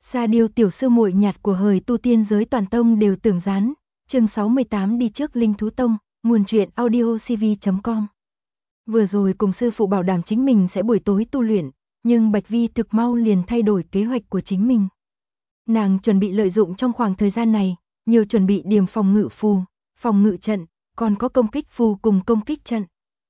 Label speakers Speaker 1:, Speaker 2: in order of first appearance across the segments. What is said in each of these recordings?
Speaker 1: Sa Điêu tiểu sư muội nhạt của hời tu tiên giới toàn tông đều tưởng gián. Chương 68 đi trước Linh Thú Tông, nguồn truyện audiocv.com. Vừa rồi cùng sư phụ bảo đảm chính mình sẽ buổi tối tu luyện, nhưng Bạch Vi thực mau liền thay đổi kế hoạch của chính mình. Nàng chuẩn bị lợi dụng trong khoảng thời gian này, nhiều chuẩn bị điểm phòng ngự phù, phòng ngự trận, còn có công kích phù cùng công kích trận.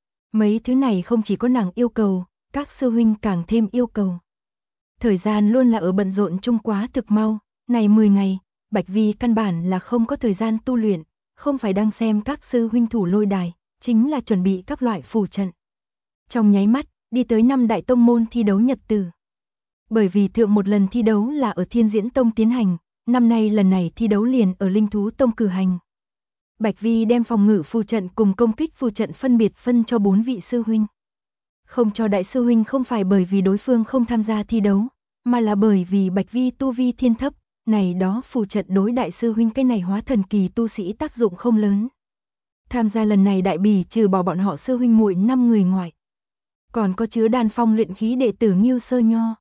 Speaker 1: Mấy thứ này không chỉ có nàng yêu cầu, các sư huynh càng thêm yêu cầu. Thời gian luôn là ở bận rộn chung quá thực mau, này 10 ngày, Bạch Vi căn bản là không có thời gian tu luyện, không phải đang xem các sư huynh thủ lôi đài, chính là chuẩn bị các loại phù trận. Trong nháy mắt, đi tới 5 đại tông môn thi đấu nhật tử. Bởi vì thượng một lần thi đấu là ở Thiên Diễn Tông tiến hành, năm nay lần này thi đấu liền ở Linh Thú Tông cử hành. Bạch Vi đem phòng ngự phù trận cùng công kích phù trận phân biệt phân cho 4 vị sư huynh. Không cho đại sư huynh không phải bởi vì đối phương không tham gia thi đấu, mà là bởi vì Bạch Vi tu vi thiên thấp, này đó phù trận đối đại sư huynh cái này hóa thần kỳ tu sĩ tác dụng không lớn. Tham gia lần này đại bỉ trừ bỏ bọn họ sư huynh muội 5 người ngoại. Còn có chứa đan phong luyện khí đệ tử Nghiêu Sơ Nho,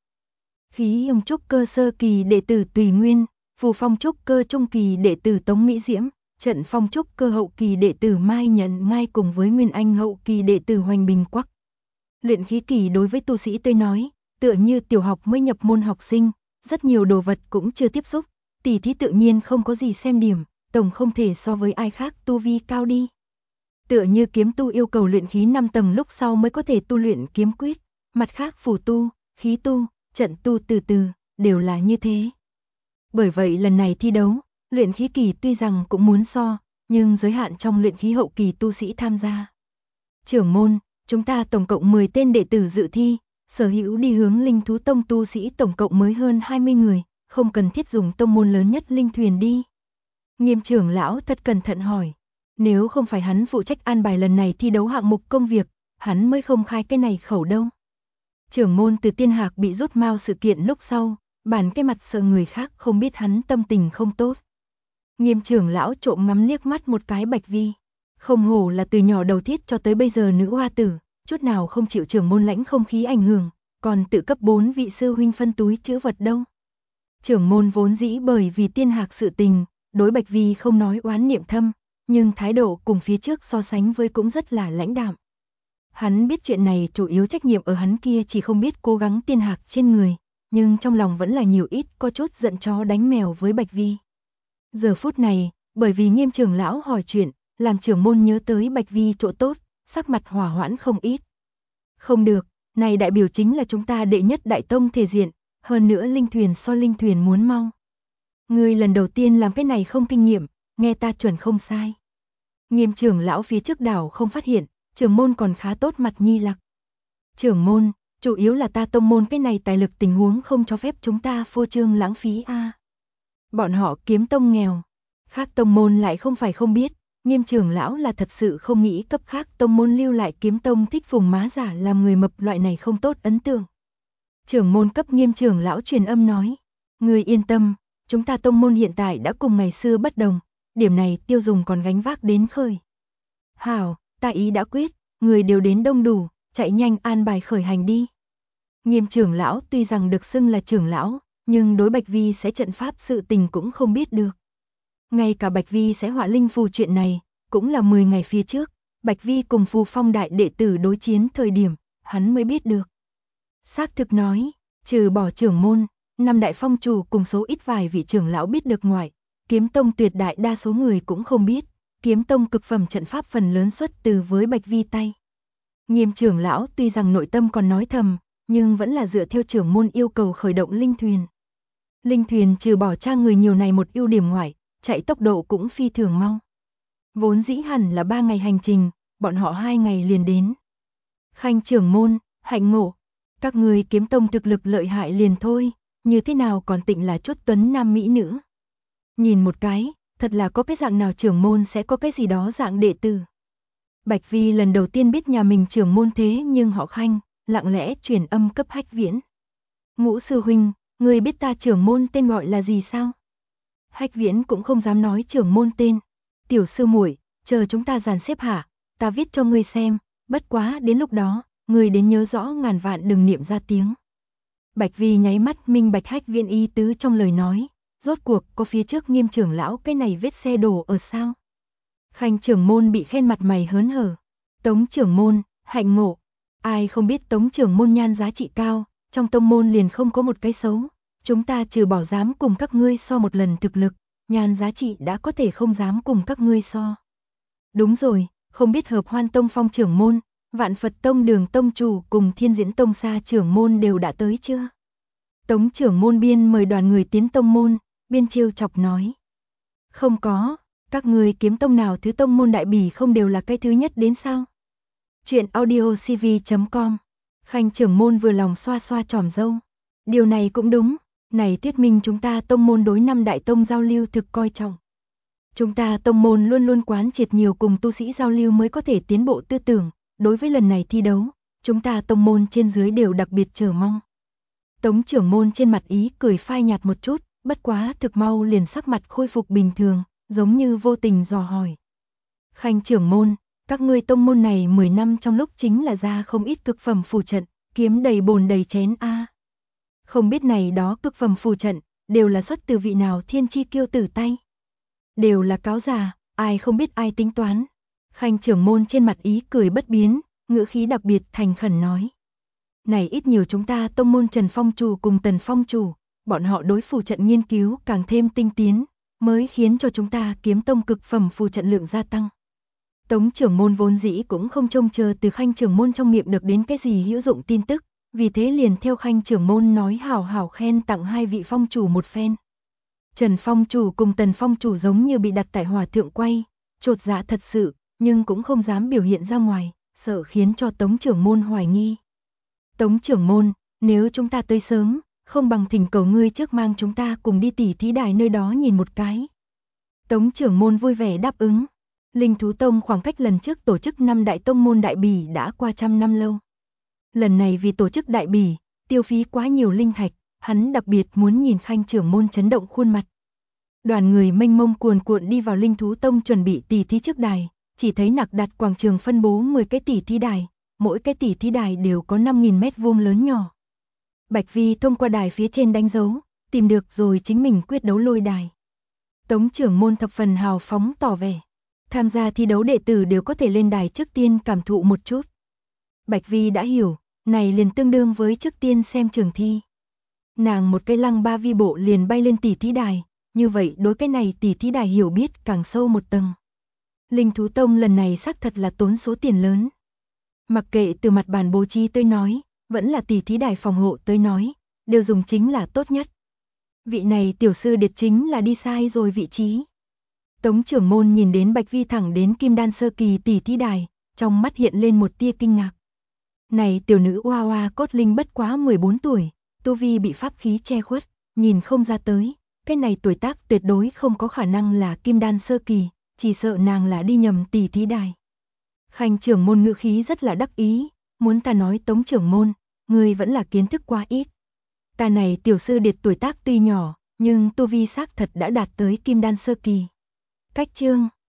Speaker 1: khí ông trúc cơ sơ kỳ đệ tử Tùy Nguyên, phù phong trúc cơ trung kỳ đệ tử Tống Mỹ Diễm, trận phong trúc cơ hậu kỳ đệ tử Mai Nhận Ngai cùng với Nguyên Anh hậu kỳ đệ tử Hoành Bình Quắc. Luyện khí kỳ đối với tu sĩ tôi nói, tựa như tiểu học mới nhập môn học sinh, rất nhiều đồ vật cũng chưa tiếp xúc, tỷ thí tự nhiên không có gì xem điểm, tổng không thể so với ai khác tu vi cao đi. Tựa như kiếm tu yêu cầu luyện khí 5 tầng lúc sau mới có thể tu luyện kiếm quyết, mặt khác phù tu, khí tu, trận tu từ từ, đều là như thế. Bởi vậy lần này thi đấu, luyện khí kỳ tuy rằng cũng muốn so, nhưng giới hạn trong luyện khí hậu kỳ tu sĩ tham gia. Trưởng môn, chúng ta tổng cộng 10 tên đệ tử dự thi, sở hữu đi hướng Linh Thú Tông tu sĩ tổng cộng mới hơn 20 người, không cần thiết dùng tông môn lớn nhất linh thuyền đi. Nghiêm trưởng lão thật cẩn thận hỏi, nếu không phải hắn phụ trách an bài lần này thi đấu hạng mục công việc, hắn mới không khai cái này khẩu đâu. Trưởng môn từ Tiên Hạc bị rút mao sự kiện lúc sau, bản cái mặt sợ người khác không biết hắn tâm tình không tốt. Nghiêm trưởng lão trộm ngắm liếc mắt một cái Bạch Vi, không hổ là từ nhỏ đầu thiết cho tới bây giờ nữ hoa tử, chút nào không chịu trưởng môn lãnh không khí ảnh hưởng, còn tự cấp 4 vị sư huynh phân túi chữ vật đâu. Trưởng môn vốn dĩ bởi vì Tiên Hạc sự tình, đối Bạch Vi không nói oán niệm thâm, nhưng thái độ cùng phía trước so sánh với cũng rất là lãnh đạm. Hắn biết chuyện này chủ yếu trách nhiệm ở hắn kia chỉ không biết cố gắng Tiên Hạc trên người, nhưng trong lòng vẫn là nhiều ít có chút giận chó đánh mèo với Bạch Vi. Giờ phút này, bởi vì Nghiêm trưởng lão hỏi chuyện, làm trưởng môn nhớ tới Bạch Vi chỗ tốt, sắc mặt hòa hoãn không ít. Không được, này đại biểu chính là chúng ta đệ nhất đại tông thể diện, hơn nữa linh thuyền so linh thuyền muốn mau. Ngươi lần đầu tiên làm cái này không kinh nghiệm, nghe ta chuẩn không sai. Nghiêm trưởng lão phía trước đảo không phát hiện, trưởng môn còn khá tốt mặt nhi lạc. Trưởng môn, chủ yếu là ta tông môn cái này tài lực tình huống không cho phép chúng ta phô trương lãng phí a. Bọn họ kiếm tông nghèo, khác tông môn lại không phải không biết, Nghiêm trưởng lão là thật sự không nghĩ cấp khác tông môn lưu lại kiếm tông thích phùng má giả làm người mập loại này không tốt ấn tượng. Trưởng môn cấp Nghiêm trưởng lão truyền âm nói, người yên tâm, chúng ta tông môn hiện tại đã cùng ngày xưa bất đồng, điểm này tiêu dùng còn gánh vác đến khơi. Hảo, ta ý đã quyết, người đều đến đông đủ, chạy nhanh an bài khởi hành đi. Nghiêm trưởng lão tuy rằng được xưng là trưởng lão, nhưng đối Bạch Vi sẽ trận pháp sự tình cũng không biết được. Ngay cả Bạch Vi sẽ họa linh phù chuyện này, cũng là 10 ngày phía trước, Bạch Vi cùng phù phong đại đệ tử đối chiến thời điểm, hắn mới biết được. Xác thực nói, trừ bỏ trưởng môn, 5 đại phong chủ cùng số ít vài vị trưởng lão biết được ngoại, kiếm tông tuyệt đại đa số người cũng không biết, kiếm tông cực phẩm trận pháp phần lớn xuất từ với Bạch Vi tay. Nghiêm trưởng lão tuy rằng nội tâm còn nói thầm, nhưng vẫn là dựa theo trưởng môn yêu cầu khởi động linh thuyền. Linh thuyền trừ bỏ trang người nhiều này một ưu điểm ngoại, chạy tốc độ cũng phi thường mau. Vốn dĩ hẳn là 3 ngày hành trình, bọn họ 2 ngày liền đến. Khanh trưởng môn, hạnh ngộ, các người kiếm tông thực lực lợi hại liền thôi, như thế nào còn tịnh là chút tuấn nam mỹ nữ. Nhìn một cái, thật là có cái dạng nào trưởng môn sẽ có cái gì đó dạng đệ tử. Bạch Vi lần đầu tiên biết nhà mình trưởng môn thế nhưng họ Khanh, lặng lẽ truyền âm cấp Hách Viễn. Ngũ sư huynh, người biết ta trưởng môn tên gọi là gì sao? Hách Viễn cũng không dám nói trưởng môn tên. Tiểu sư muội, chờ chúng ta dàn xếp hả, ta viết cho ngươi xem, bất quá đến lúc đó, ngươi đến nhớ rõ ngàn vạn đừng niệm ra tiếng. Bạch Vi nháy mắt minh bạch Hách Viên ý tứ trong lời nói, rốt cuộc có phía trước Nghiêm trưởng lão cái này vết xe đổ ở sao? Khanh trưởng môn bị khen mặt mày hớn hở. Tống trưởng môn, hạnh ngộ. Ai không biết Tống trưởng môn nhan giá trị cao, trong tông môn liền không có một cái xấu. Chúng ta trừ bỏ dám cùng các ngươi so một lần thực lực, nhan giá trị đã có thể không dám cùng các ngươi so. Đúng rồi, không biết Hợp Hoan Tông Phong trưởng môn, Vạn Phật Tông Đường tông chủ cùng Thiên Diễn Tông Sa trưởng môn đều đã tới chưa? Tống trưởng môn Biên mời đoàn người tiến tông môn, Biên trêu chọc nói. Không có, các người kiếm tông nào thứ tông môn đại bỉ không đều là cái thứ nhất đến sao? Chuyện audiocv.com. Khanh trưởng môn vừa lòng xoa xoa tròm râu. Điều này cũng đúng, này thuyết minh chúng ta tông môn đối năm đại tông giao lưu thực coi trọng. Chúng ta tông môn luôn luôn quán triệt nhiều cùng tu sĩ giao lưu mới có thể tiến bộ tư tưởng, đối với lần này thi đấu, chúng ta tông môn trên dưới đều đặc biệt chờ mong. Tống trưởng môn trên mặt ý cười phai nhạt một chút, bất quá thực mau liền sắc mặt khôi phục bình thường, giống như vô tình dò hỏi. Khanh trưởng môn, các ngươi tông môn này 10 năm trong lúc chính là ra không ít cực phẩm phù trận, kiếm đầy bồn đầy chén a. Không biết này đó cực phẩm phù trận, đều là xuất từ vị nào thiên chi kiêu tử tay. Đều là cáo già, ai không biết ai tính toán. Khanh trưởng môn trên mặt ý cười bất biến, ngữ khí đặc biệt thành khẩn nói. Này ít nhiều chúng ta tông môn Trần Phong chủ cùng Tần Phong chủ, bọn họ đối phù trận nghiên cứu càng thêm tinh tiến, mới khiến cho chúng ta kiếm tông cực phẩm phù trận lượng gia tăng. Tống trưởng môn vốn dĩ cũng không trông chờ từ Khanh trưởng môn trong miệng được đến cái gì hữu dụng tin tức, vì thế liền theo Khanh trưởng môn nói hảo hảo khen tặng hai vị phong chủ một phen. Trần Phong chủ cùng Tần Phong chủ giống như bị đặt tại hòa thượng quay, chột dạ thật sự, nhưng cũng không dám biểu hiện ra ngoài, sợ khiến cho Tống trưởng môn hoài nghi. Tống trưởng môn, nếu chúng ta tới sớm, không bằng thỉnh cầu ngươi trước mang chúng ta cùng đi tỉ thí đài nơi đó nhìn một cái. Tống trưởng môn vui vẻ đáp ứng. Linh Thú Tông khoảng cách lần trước tổ chức 5 đại tông môn đại bỉ đã qua 100 năm lâu. Lần này vì tổ chức đại bỉ, tiêu phí quá nhiều linh thạch, hắn đặc biệt muốn nhìn Khanh trưởng môn chấn động khuôn mặt. Đoàn người mênh mông cuồn cuộn đi vào Linh Thú Tông chuẩn bị tỉ thí trước đài, chỉ thấy nặc đặt quảng trường phân bố 10 cái tỉ thí đài, mỗi cái tỉ thí đài đều có 5.000 mét vuông lớn nhỏ. Bạch Vi thông qua đài phía trên đánh dấu, tìm được rồi chính mình quyết đấu lôi đài. Tống trưởng môn thập phần hào phóng tỏ vẻ. Tham gia thi đấu đệ tử đều có thể lên đài trước tiên cảm thụ một chút. Bạch Vi đã hiểu, này liền tương đương với trước tiên xem trường thi. Nàng một cái lăng ba vi bộ liền bay lên tỉ thí đài, như vậy đối cái này tỉ thí đài hiểu biết càng sâu một tầng. Linh Thú Tông lần này xác thật là tốn số tiền lớn. Mặc kệ từ mặt bàn bố trí tới nói, vẫn là tỉ thí đài phòng hộ tới nói, đều dùng chính là tốt nhất. Vị này tiểu sư điệt chính là đi sai rồi vị trí. Tống trưởng môn nhìn đến Bạch Vi thẳng đến Kim Đan sơ kỳ tỉ thí đài, trong mắt hiện lên một tia kinh ngạc. Này tiểu nữ oa oa cốt linh bất quá 14 tuổi, tu vi bị pháp khí che khuất, nhìn không ra tới, cái này tuổi tác tuyệt đối không có khả năng là Kim Đan sơ kỳ, chỉ sợ nàng là đi nhầm tỉ thí đài. Khanh trưởng môn ngữ khí rất là đắc ý, muốn ta nói Tống trưởng môn, ngươi vẫn là kiến thức quá ít. Ta này tiểu sư điệt tuổi tác tuy nhỏ, nhưng tu vi xác thật đã đạt tới Kim Đan sơ kỳ. Cách chương